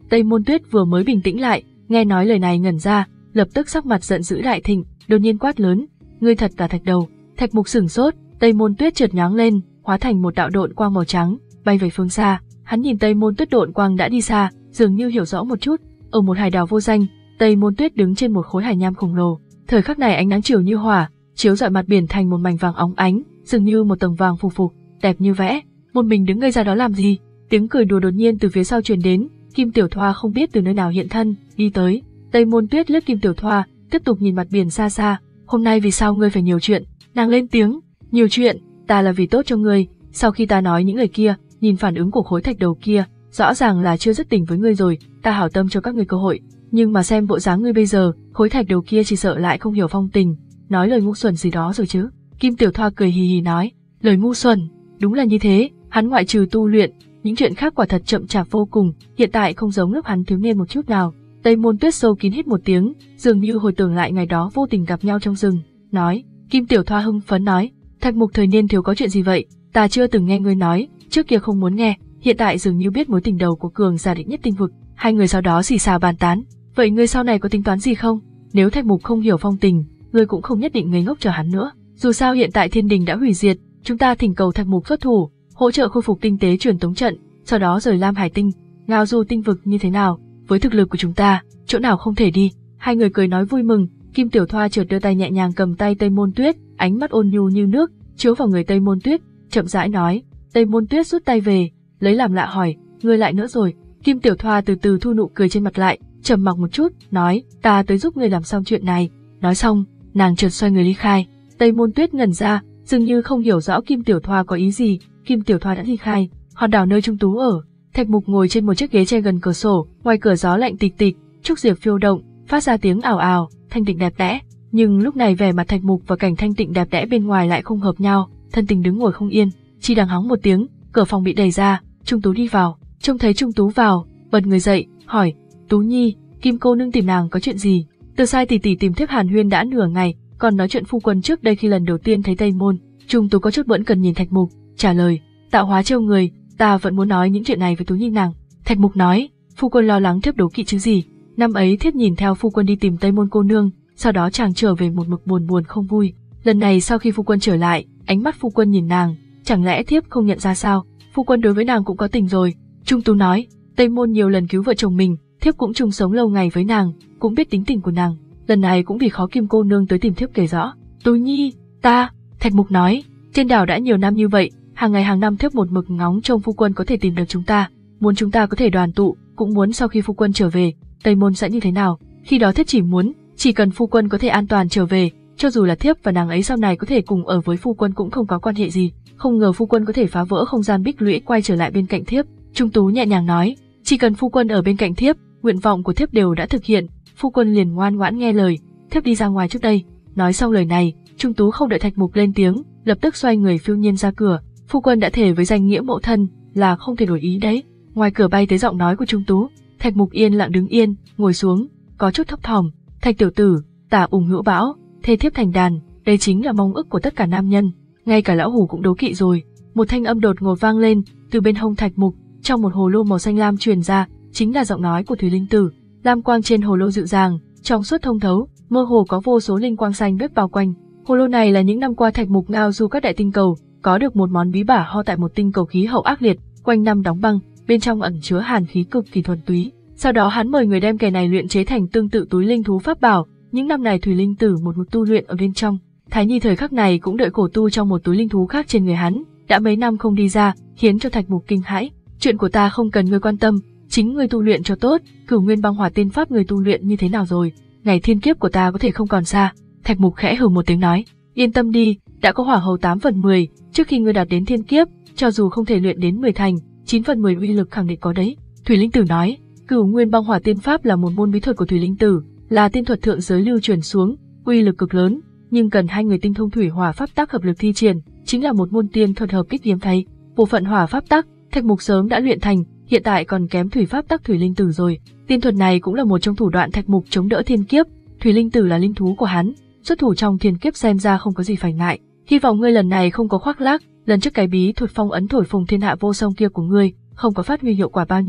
Tây Môn Tuyết vừa mới bình tĩnh lại, nghe nói lời này ngẩn ra, lập tức sắc mặt giận dữ đại thịnh, đột nhiên quát lớn, ngươi thật là Thạch Đầu. Thạch Mục sửng sốt, Tây Môn Tuyết chợt nhoáng lên, hóa thành một đạo độn quang màu trắng, bay về phương xa. Hắn nhìn Tây Môn Tuyết độn quang đã đi xa, dường như hiểu rõ một chút. Ở một hải đảo vô danh, Tây Môn Tuyết đứng trên một khối hải nham khổng lồ. Thời khắc này ánh nắng chiều như hỏa, chiếu rọi mặt biển thành một mảnh vàng óng ánh, dường như một tầng vàng phù phù, đẹp như vẽ. Một mình đứng ngây ra đó làm gì? Tiếng cười đùa đột nhiên từ phía sau truyền đến. Kim Tiểu Thoa không biết từ nơi nào hiện thân, đi tới. Tây Môn Tuyết lướt Kim Tiểu Thoa, tiếp tục nhìn mặt biển xa xa. Hôm nay vì sao ngươi phải nhiều chuyện? Nàng lên tiếng, nhiều chuyện, ta là vì tốt cho ngươi. Sau khi ta nói những lời kia, nhìn phản ứng của khối thạch đầu kia, rõ ràng là chưa dứt tình với ngươi rồi. Ta hảo tâm cho các ngươi cơ hội, nhưng mà xem bộ dáng ngươi bây giờ, khối thạch đầu kia chỉ sợ lại không hiểu phong tình, nói lời ngu xuẩn gì đó rồi chứ. Kim Tiểu Thoa cười hì hì nói, lời ngu xuẩn, đúng là như thế. Hắn ngoại trừ tu luyện, những chuyện khác quả thật chậm chạp vô cùng, hiện tại không giống lúc hắn thiếu niên một chút nào. Tây Môn Tuyết sâu kín hít một tiếng, dường như hồi tưởng lại ngày đó vô tình gặp nhau trong rừng, nói. Kim Tiểu Thoa hưng phấn nói, Thạch Mục thời niên thiếu có chuyện gì vậy? Ta chưa từng nghe ngươi nói, trước kia không muốn nghe, hiện tại dường như biết mối tình đầu của cường giả định nhất tinh vực. Hai người sau đó xì xào bàn tán, vậy ngươi sau này có tính toán gì không? Nếu Thạch Mục không hiểu phong tình, ngươi cũng không nhất định ngây ngốc chờ hắn nữa. Dù sao hiện tại thiên đình đã hủy diệt, chúng ta thỉnh cầu Thạch Mục xuất thủ, hỗ trợ khôi phục tinh tế truyền tống trận, sau đó rời Lam Hải Tinh, ngao du tinh vực như thế nào? Với thực lực của chúng ta, chỗ nào không thể đi? Hai người cười nói vui mừng. Kim Tiểu Thoa chợt đưa tay nhẹ nhàng cầm tay Tây Môn Tuyết, ánh mắt ôn nhu như nước, chiếu vào người Tây Môn Tuyết, chậm rãi nói. Tây Môn Tuyết rút tay về, lấy làm lạ hỏi, ngươi lại nữa rồi? Kim Tiểu Thoa từ từ thu nụ cười trên mặt lại, trầm mặc một chút, nói, ta tới giúp ngươi làm xong chuyện này. Nói xong, nàng chợt xoay người ly khai. Tây Môn Tuyết ngẩn ra, dường như không hiểu rõ Kim Tiểu Thoa có ý gì. Kim Tiểu Thoa đã ly khai, hòn đảo nơi Trung Tú ở. Thạch Mục ngồi trên một chiếc ghế tre gần cửa sổ, ngoài cửa gió lạnh tịch tịch, trúc diệp phiêu động, phát ra tiếng ào ào, thanh tịnh đẹp đẽ. Nhưng lúc này vẻ mặt Thạch Mục và cảnh thanh tịnh đẹp đẽ bên ngoài lại không hợp nhau, thân tình đứng ngồi không yên. Chỉ đằng hóng một tiếng, cửa phòng bị đẩy ra, Trung Tú đi vào, trông thấy Trung Tú vào, bật người dậy, hỏi, Tú Nhi, Kim cô nương tìm nàng có chuyện gì? Từ sai tỷ tỷ tìm thiếp hàn huyên đã nửa ngày, còn nói chuyện phu quân trước đây khi lần đầu tiên thấy Tây Môn. Trung Tú có chút bỡn cần nhìn Thạch Mục, trả lời, tạo hóa trêu người, ta vẫn muốn nói những chuyện này với Tú Nhi nàng. Thạch Mục nói, phu quân lo lắng thiếp đố kỵ chứ gì? Năm ấy thiếp nhìn theo phu quân đi tìm Tây Môn cô nương, sau đó chàng trở về một mực buồn buồn không vui. Lần này sau khi phu quân trở lại, ánh mắt phu quân nhìn nàng, chẳng lẽ thiếp không nhận ra sao? Phu quân đối với nàng cũng có tình rồi. Trung Tú nói, Tây Môn nhiều lần cứu vợ chồng mình, thiếp cũng chung sống lâu ngày với nàng, cũng biết tính tình của nàng. Lần này cũng vì khó Kim cô nương tới tìm thiếp kể rõ. Tú Nhi, ta, Thạch Mục nói, trên đảo đã nhiều năm như vậy, hàng ngày hàng năm thiếp một mực ngóng trông phu quân có thể tìm được chúng ta, muốn chúng ta có thể đoàn tụ, cũng muốn sau khi phu quân trở về, Tây Môn sẽ như thế nào. Khi đó thiếp chỉ muốn, chỉ cần phu quân có thể an toàn trở về, cho dù là thiếp và nàng ấy sau này có thể cùng ở với phu quân cũng không có quan hệ gì. Không ngờ phu quân có thể phá vỡ không gian bích lũy quay trở lại bên cạnh thiếp. Trung Tú nhẹ nhàng nói, chỉ cần phu quân ở bên cạnh thiếp, nguyện vọng của thiếp đều đã thực hiện. Phu quân liền ngoan ngoãn nghe lời, thiếp đi ra ngoài trước đây. Nói xong lời này, Trung Tú không đợi Thạch Mục lên tiếng, lập tức xoay người phiêu nhiên ra cửa. Phu quân đã thề với danh nghĩa mẫu thân là không thể đổi ý đấy. Ngoài cửa bay tới giọng nói của Trung Tú. Thạch Mục yên lặng đứng yên, ngồi xuống, có chút thấp thỏm. Thạch tiểu tử, tả ủng ngữ bão, thê thiếp thành đàn, đây chính là mong ước của tất cả nam nhân. Ngay cả lão hủ cũng đố kỵ rồi. Một thanh âm đột ngột vang lên từ bên hông Thạch Mục, trong một hồ lô màu xanh lam truyền ra, chính là giọng nói của Thủy Linh Tử. Lam quang trên hồ lô dịu dàng, trong suốt thông thấu, mơ hồ có vô số linh quang xanh biếc bao quanh. Hồ lô này là những năm qua Thạch Mục ngao du các đại tinh cầu, có được một món bí bả ho tại một tinh cầu khí hậu ác liệt, quanh năm đóng băng, bên trong ẩn chứa hàn khí cực kỳ thuần túy. Sau đó hắn mời người đem kẻ này luyện chế thành tương tự túi linh thú pháp bảo. Những năm này Thủy Linh Tử một mực tu luyện ở bên trong. Thái Nhi thời khắc này cũng đợi cổ tu trong một túi linh thú khác trên người hắn, đã mấy năm không đi ra, khiến cho Thạch Mục kinh hãi. Chuyện của ta không cần ngươi quan tâm, chính ngươi tu luyện cho tốt. Cửu Nguyên Băng Hỏa Tiên Pháp ngươi tu luyện như thế nào rồi? Ngày thiên kiếp của ta có thể không còn xa. Thạch Mục khẽ hừ một tiếng nói, yên tâm đi, đã có hỏa hầu tám phần mười, trước khi ngươi đạt đến thiên kiếp, cho dù không thể luyện đến mười thành, chín phần mười uy lực khẳng định có đấy. Thủy Linh Tử nói, Cửu Nguyên Băng Hỏa Tiên Pháp là một môn bí thuật của Thủy Linh Tử, là tiên thuật thượng giới lưu truyền xuống, uy lực cực lớn, nhưng cần hai người tinh thông thủy hỏa pháp tắc hợp lực thi triển, chính là một môn tiên thuật hợp kích hiếm thấy. Bộ phận hỏa pháp tắc, Thạch Mục sớm đã luyện thành, hiện tại còn kém thủy pháp tắc Thủy Linh Tử rồi. Tiên thuật này cũng là một trong thủ đoạn Thạch Mục chống đỡ thiên kiếp. Thủy Linh Tử là linh thú của hắn, xuất thủ trong thiên kiếp xem ra không có gì phải ngại. Hy vọng ngươi lần này không có khoác lác, lần trước cái bí thuật phong ấn thổi phồng thiên hạ vô song kia của ngươi không có phát huy hiệu quả bao nhiêu.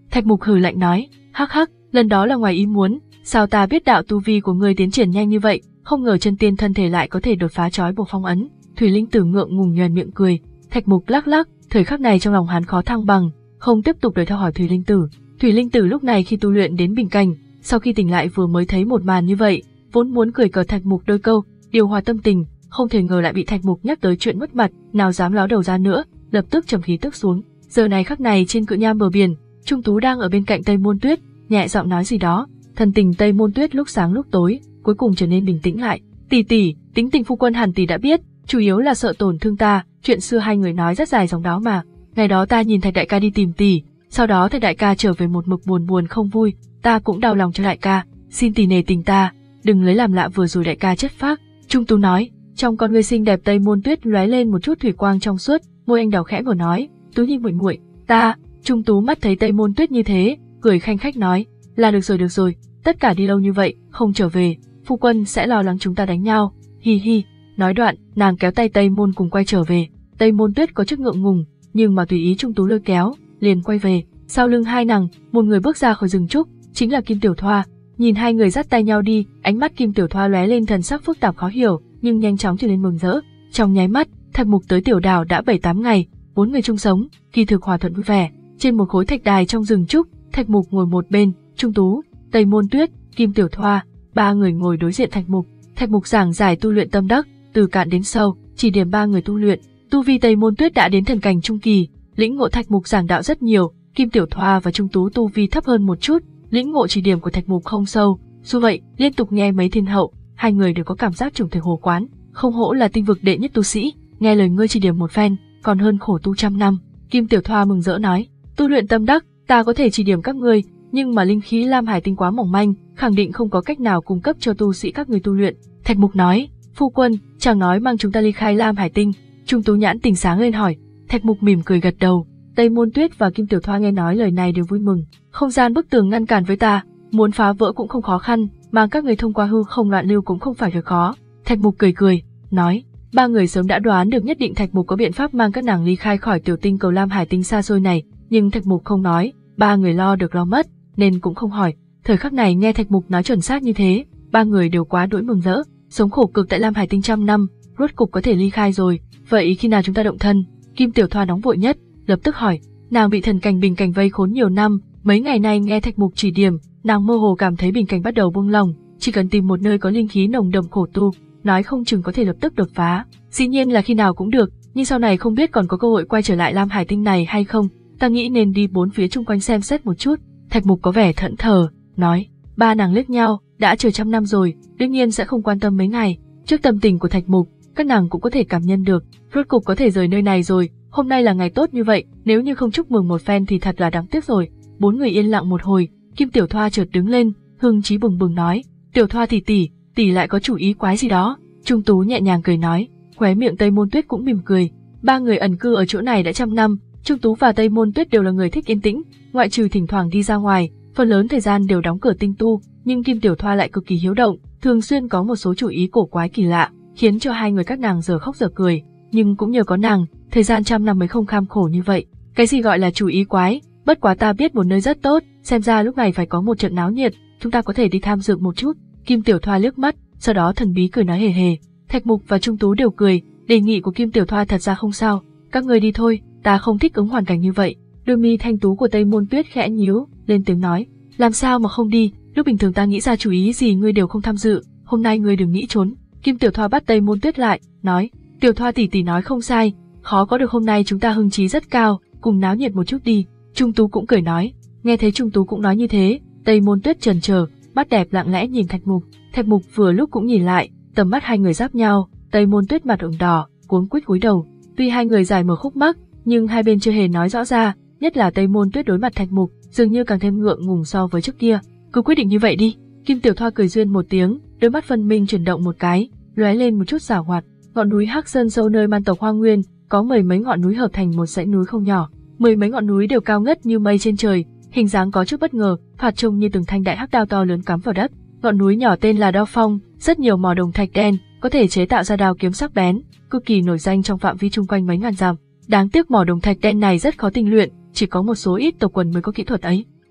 Thạch Mục hừ lạnh nói, hắc hắc, lần đó là ngoài ý muốn, sao ta biết đạo tu vi của ngươi tiến triển nhanh như vậy, không ngờ chân tiên thân thể lại có thể đột phá trói buộc phong ấn. Thủy Linh Tử ngượng ngùng nhoẻn miệng cười. Thạch Mục lắc lắc, thời khắc này trong lòng hắn khó thăng bằng, không tiếp tục đợi theo hỏi Thủy Linh Tử. Thủy Linh Tử lúc này khi tu luyện đến bình cảnh, sau khi tỉnh lại vừa mới thấy một màn như vậy, vốn muốn cười cợt Thạch Mục đôi câu, điều hòa tâm tình, không thể ngờ lại bị Thạch Mục nhắc tới chuyện mất mặt, nào dám ló đầu ra nữa, lập tức trầm khí tức xuống. Giờ này khắc này trên cự nham bờ biển, Trung Tú đang ở bên cạnh Tây Môn Tuyết, nhẹ giọng nói gì đó. Thần tình Tây Môn Tuyết lúc sáng lúc tối, cuối cùng trở nên bình tĩnh lại. Tỷ tỷ, tính tình phu quân hẳn tỷ đã biết, chủ yếu là sợ tổn thương ta, chuyện xưa hai người nói rất dài dòng đó mà. Ngày đó ta nhìn Thạch đại ca đi tìm tỷ, sau đó Thạch đại ca trở về một mực buồn buồn không vui, ta cũng đau lòng cho đại ca, xin tỷ nể tình ta, đừng lấy làm lạ vừa rồi đại ca chất phác. Trung Tú nói, trong con ngươi xinh đẹp Tây Môn Tuyết lóe lên một chút thủy quang trong suốt, môi anh đào khẽ mở nói, Tú Nhi muội muội, ta. Trung Tú mắt thấy Tây Môn Tuyết như thế, cười khanh khách nói, là được rồi được rồi, tất cả đi lâu như vậy, không trở về, phu quân sẽ lo lắng chúng ta đánh nhau, hi hi. Nói đoạn, nàng kéo tay Tây Môn cùng quay trở về. Tây Môn Tuyết có chút ngượng ngùng, nhưng mà tùy ý Trung Tú lôi kéo, liền quay về. Sau lưng hai nàng, một người bước ra khỏi rừng trúc, chính là Kim Tiểu Thoa. Nhìn hai người dắt tay nhau đi, ánh mắt Kim Tiểu Thoa lóe lên thần sắc phức tạp khó hiểu, nhưng nhanh chóng trở nên mừng rỡ. Trong nháy mắt, Thạch Mục tới Tiểu Đảo đã bảy tám ngày, bốn người chung sống, kỳ thực hòa thuận vui vẻ. Trên một khối thạch đài trong rừng trúc, Thạch Mục ngồi một bên, Trung Tú, Tây Môn Tuyết, Kim Tiểu Thoa, ba người ngồi đối diện Thạch Mục. Thạch Mục giảng giải tu luyện tâm đắc, từ cạn đến sâu, chỉ điểm ba người tu luyện. Tu vi Tây Môn Tuyết đã đến thần cảnh trung kỳ, lĩnh ngộ Thạch Mục giảng đạo rất nhiều. Kim Tiểu Thoa và Trung Tú tu vi thấp hơn một chút, lĩnh ngộ chỉ điểm của Thạch Mục không sâu. Dù vậy, liên tục nghe mấy thiên hậu, hai người đều có cảm giác trùng thể hồ quán, không hổ là tinh vực đệ nhất tu sĩ, nghe lời ngươi chỉ điểm một phen, còn hơn khổ tu trăm năm. Kim Tiểu Thoa mừng rỡ nói, tu luyện tâm đắc, ta có thể chỉ điểm các ngươi, nhưng mà linh khí Lam Hải tinh quá mỏng manh, khẳng định không có cách nào cung cấp cho tu sĩ các ngươi tu luyện. Thạch Mục nói, phu quân, chàng nói mang chúng ta ly khai Lam Hải tinh. Trung Tú nhãn tình sáng lên hỏi. Thạch Mục mỉm cười gật đầu. Tây Môn Tuyết và Kim Tiểu Thoa nghe nói lời này đều vui mừng. Không gian bức tường ngăn cản với ta, muốn phá vỡ cũng không khó khăn, mang các người thông qua hư không loạn lưu cũng không phải việc khó. Thạch Mục cười cười, nói, ba người sớm đã đoán được nhất định Thạch Mục có biện pháp mang các nàng ly khai khỏi tiểu tinh cầu Lam Hải tinh xa xôi này, nhưng Thạch Mục không nói, ba người lo được lo mất, nên cũng không hỏi. Thời khắc này nghe Thạch Mục nói chuẩn xác như thế, ba người đều quá đỗi mừng rỡ. Sống khổ cực tại Lam Hải tinh trăm năm, rốt cục có thể ly khai rồi, vậy khi nào chúng ta động thân? Kim Tiểu Thoa nóng vội nhất, lập tức hỏi. Nàng bị thần cảnh bình cảnh vây khốn nhiều năm, mấy ngày nay nghe Thạch Mục chỉ điểm, nàng mơ hồ cảm thấy bình cảnh bắt đầu buông lỏng, chỉ cần tìm một nơi có linh khí nồng đậm khổ tu, nói không chừng có thể lập tức đột phá. Dĩ nhiên là khi nào cũng được, nhưng sau này không biết còn có cơ hội quay trở lại Lam Hải tinh này hay không, ta nghĩ nên đi bốn phía chung quanh xem xét một chút. Thạch Mục có vẻ thẫn thờ, nói. Ba nàng liếc nhau, đã chờ trăm năm rồi, đương nhiên sẽ không quan tâm mấy ngày. Trước tâm tình của Thạch Mục, các nàng cũng có thể cảm nhận được, rốt cục có thể rời nơi này rồi. Hôm nay là ngày tốt như vậy, nếu như không chúc mừng một phen thì thật là đáng tiếc rồi. Bốn người yên lặng một hồi, Kim Tiểu Thoa chợt đứng lên, hưng chí bừng bừng nói, Tiểu Thoa tỷ tỷ, tỷ lại có chủ ý quái gì đó. Trung Tú nhẹ nhàng cười nói, khóe miệng Tây Môn Tuyết cũng mỉm cười. Ba người ẩn cư ở chỗ này đã trăm năm, Trung Tú và Tây Môn Tuyết đều là người thích yên tĩnh, ngoại trừ thỉnh thoảng đi ra ngoài, phần lớn thời gian đều đóng cửa tinh tu, nhưng Kim Tiểu Thoa lại cực kỳ hiếu động, thường xuyên có một số chủ ý cổ quái kỳ lạ, khiến cho hai người các nàng giờ khóc giờ cười. Nhưng cũng nhờ có nàng, thời gian trăm năm mới không kham khổ như vậy. Cái gì gọi là chủ ý quái, bất quá ta biết một nơi rất tốt, xem ra lúc này phải có một trận náo nhiệt, chúng ta có thể đi tham dự một chút. Kim Tiểu Thoa liếc mắt, sau đó thần bí cười nói hề hề. Thạch Mục và Trung Tú đều cười, đề nghị của Kim Tiểu Thoa thật ra không sao, các người đi thôi, ta không thích ứng hoàn cảnh như vậy. Đôi mi thanh tú của Tây Môn Tuyết khẽ nhíu, lên tiếng nói, làm sao mà không đi, lúc bình thường ta nghĩ ra chủ ý gì ngươi đều không tham dự, hôm nay ngươi đừng nghĩ trốn. Kim Tiểu Thoa bắt Tây Môn Tuyết lại, nói, Tiểu Thoa tỷ tỷ nói không sai, khó có được hôm nay chúng ta hưng trí rất cao, cùng náo nhiệt một chút đi. Trung Tú cũng cười nói, nghe thấy Trung Tú cũng nói như thế, Tây Môn Tuyết chần chờ, mắt đẹp lặng lẽ nhìn Thạch Mục. Thạch Mục vừa lúc cũng nhìn lại, tầm mắt hai người giáp nhau, Tây Môn Tuyết mặt ửng đỏ, cuống quýt cúi đầu. Tuy hai người giải mở khúc mắc, nhưng hai bên chưa hề nói rõ ra, nhất là Tây Môn Tuyết đối mặt Thạch Mục, dường như càng thêm ngượng ngùng so với trước kia. Cứ quyết định như vậy đi. Kim Tiểu Thoa cười duyên một tiếng, đôi mắt phân minh chuyển động một cái, lóe lên một chút giảo hoạt. Ngọn núi Hắc Sơn sâu nơi man tộc Hoang Nguyên, có mười mấy ngọn núi hợp thành một dãy núi không nhỏ, mười mấy ngọn núi đều cao ngất như mây trên trời, hình dáng có chút bất ngờ, thoạt trông như từng thanh đại hắc đao to lớn cắm vào đất. Ngọn núi nhỏ tên là Đao Phong, rất nhiều mỏ đồng thạch đen, có thể chế tạo ra đao kiếm sắc bén, cực kỳ nổi danh trong phạm vi chung quanh mấy ngàn dặm. Đáng tiếc mỏ đồng thạch đen này rất khó tinh luyện, chỉ có một số ít tộc quần mới có kỹ thuật ấy.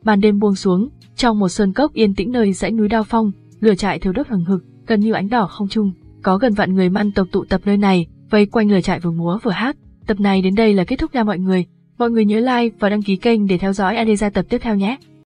Màn đêm buông xuống, trong một sơn cốc yên tĩnh nơi dãy núi Đao Phong, lửa trại thiêu đốt hừng hực, gần như ánh đỏ không trung. Có gần vạn người Man tộc tụ tập nơi này, vây quanh lửa trại vừa múa vừa hát. Tập này đến đây là kết thúc nha mọi người. Mọi người nhớ like và đăng ký kênh để theo dõi Adesa tập tiếp theo nhé.